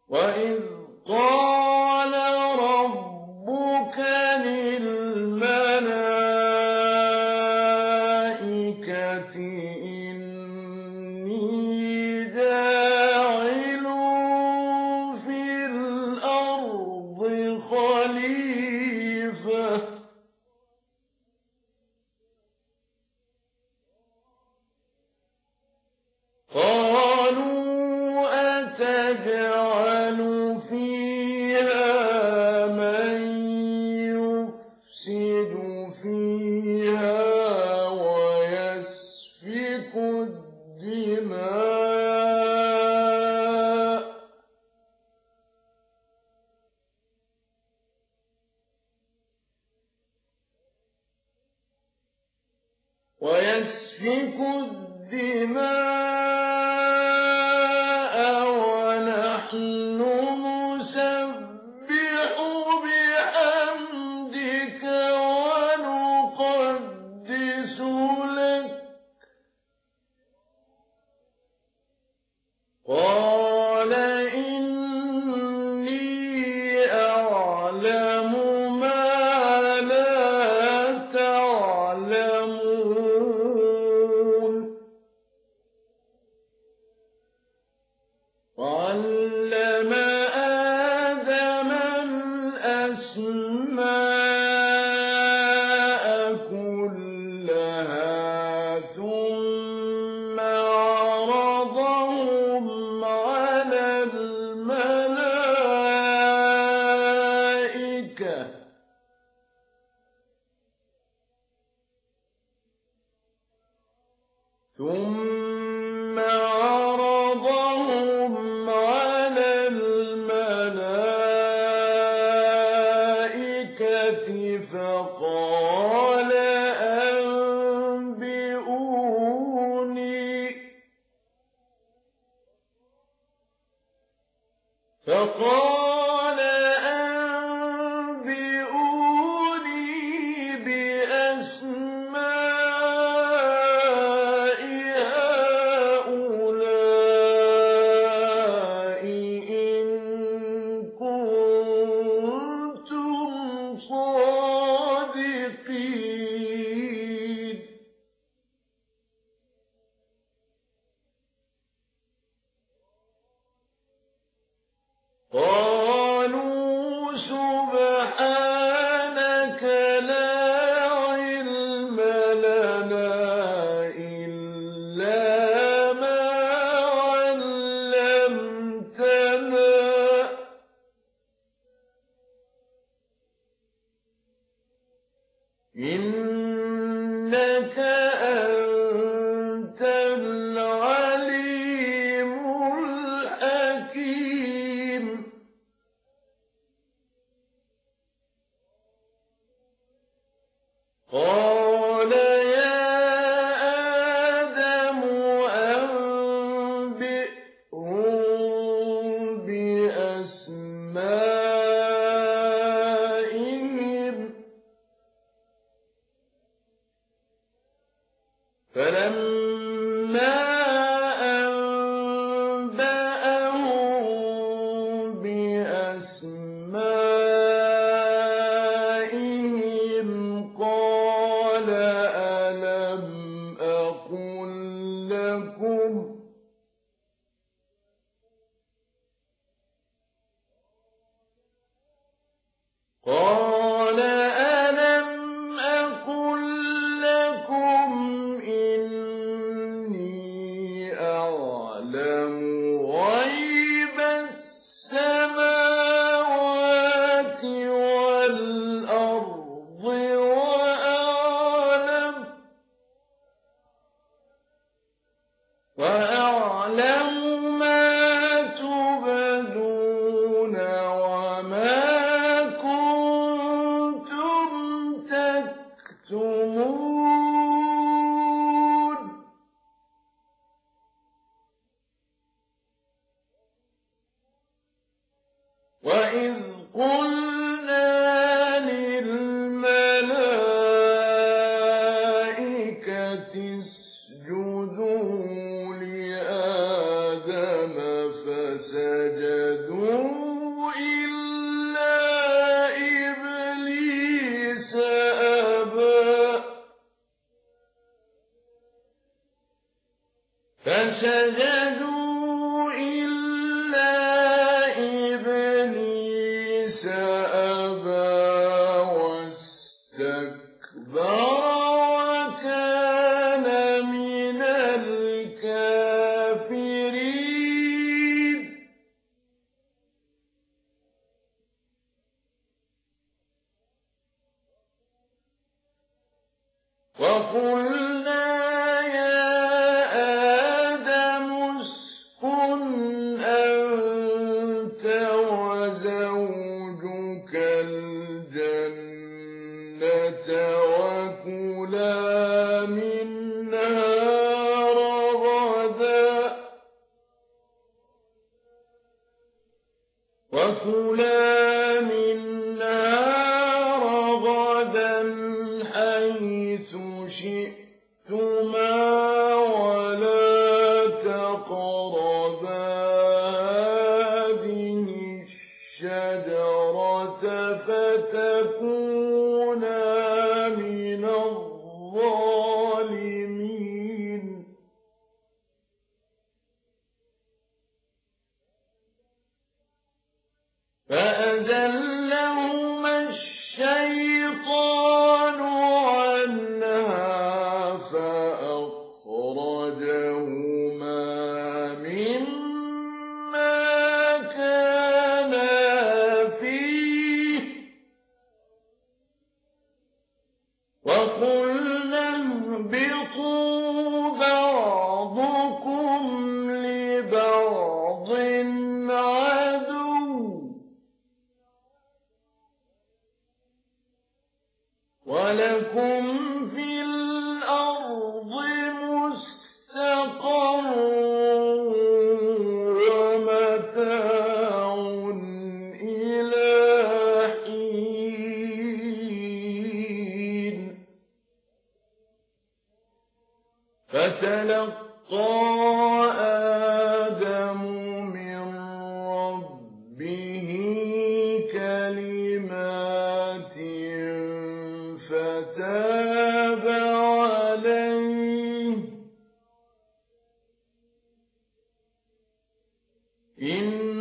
وَإِذْ قَالَ رَبُّكَ لِلْمَلَائِكَةِ إِنِّي جَاعِلٌ فِي الْأَرْضِ خَلِيفَةً ۖ قَالُوا أَتَجْعَلُ فِيهَا مَن يُفْسِدُ فِيهَا وَيَسْفِكُ الدِّمَاءَ وَنَحْنُ نُسَبِّحُ بِحَمْدِكَ وَنُقَدِّسُ لَكَ ۖ قَالَ إِنِّي أَعْلَمُ مَا لَا تَعْلَمُونَ وَعَلَّمَ آدَمَ الْأَسْمَاءَ كُلَّهَا ثُمَّ عَرَضَهُمْ عَلَى الْمَلَائِكَةِ فَقَالَ أَنبِئُونِي بِأَسْمَاءِ هَٰؤُلَاءِ إِن كُنتُمْ صَادِقِينَ قَالُوا سُبْحَانَكَ لَا عِلْمَ لَنَا إِلَّا مَا عَلَّمْتَنَا ۖ إِنَّكَ أَنتَ الْعَلِيمُ الْحَكِيمُ قَالَ يَا آدَمُ أَنبِئْهُم بِأَسْمَائِهِمْ ۖ فَلَمَّا أَنبَأَهُم بِأَسْمَائِهِمْ قَالَ أَلَمْ أَقُل لَّكُمْ إِنِّي أَعْلَمُ غَيْبَ السَّمَاوَاتِ وَالْأَرْضِ وَأَعْلَمُ مَا تُبْدُونَ وَمَا كُنتُمْ تَكْتُمُونَ وَإِذْ قُلْنَا لِلْمَلَائِكَةِ اسْجُدُوا لِآدَمَ فسجدوا إلا إبليس أبى فسجدوا إلا إبليس أبى واستكبر وكان من الكافرين وقلنا يا آدم اسكن أنت وزوجك الجنة وكلا منها رغدا حيث شئتما ولا تقربا هذه الشجرة فتكونا من الظالمين فأزلهما الشيطان عنها فأخرجهما مما كانا فيه وقلنا اهبطوا بعضكم لبعض عدو ولكم في الأرض مستقر ومتاع إلى حين فتلقى آدم من ربه كلمات فتاب عليه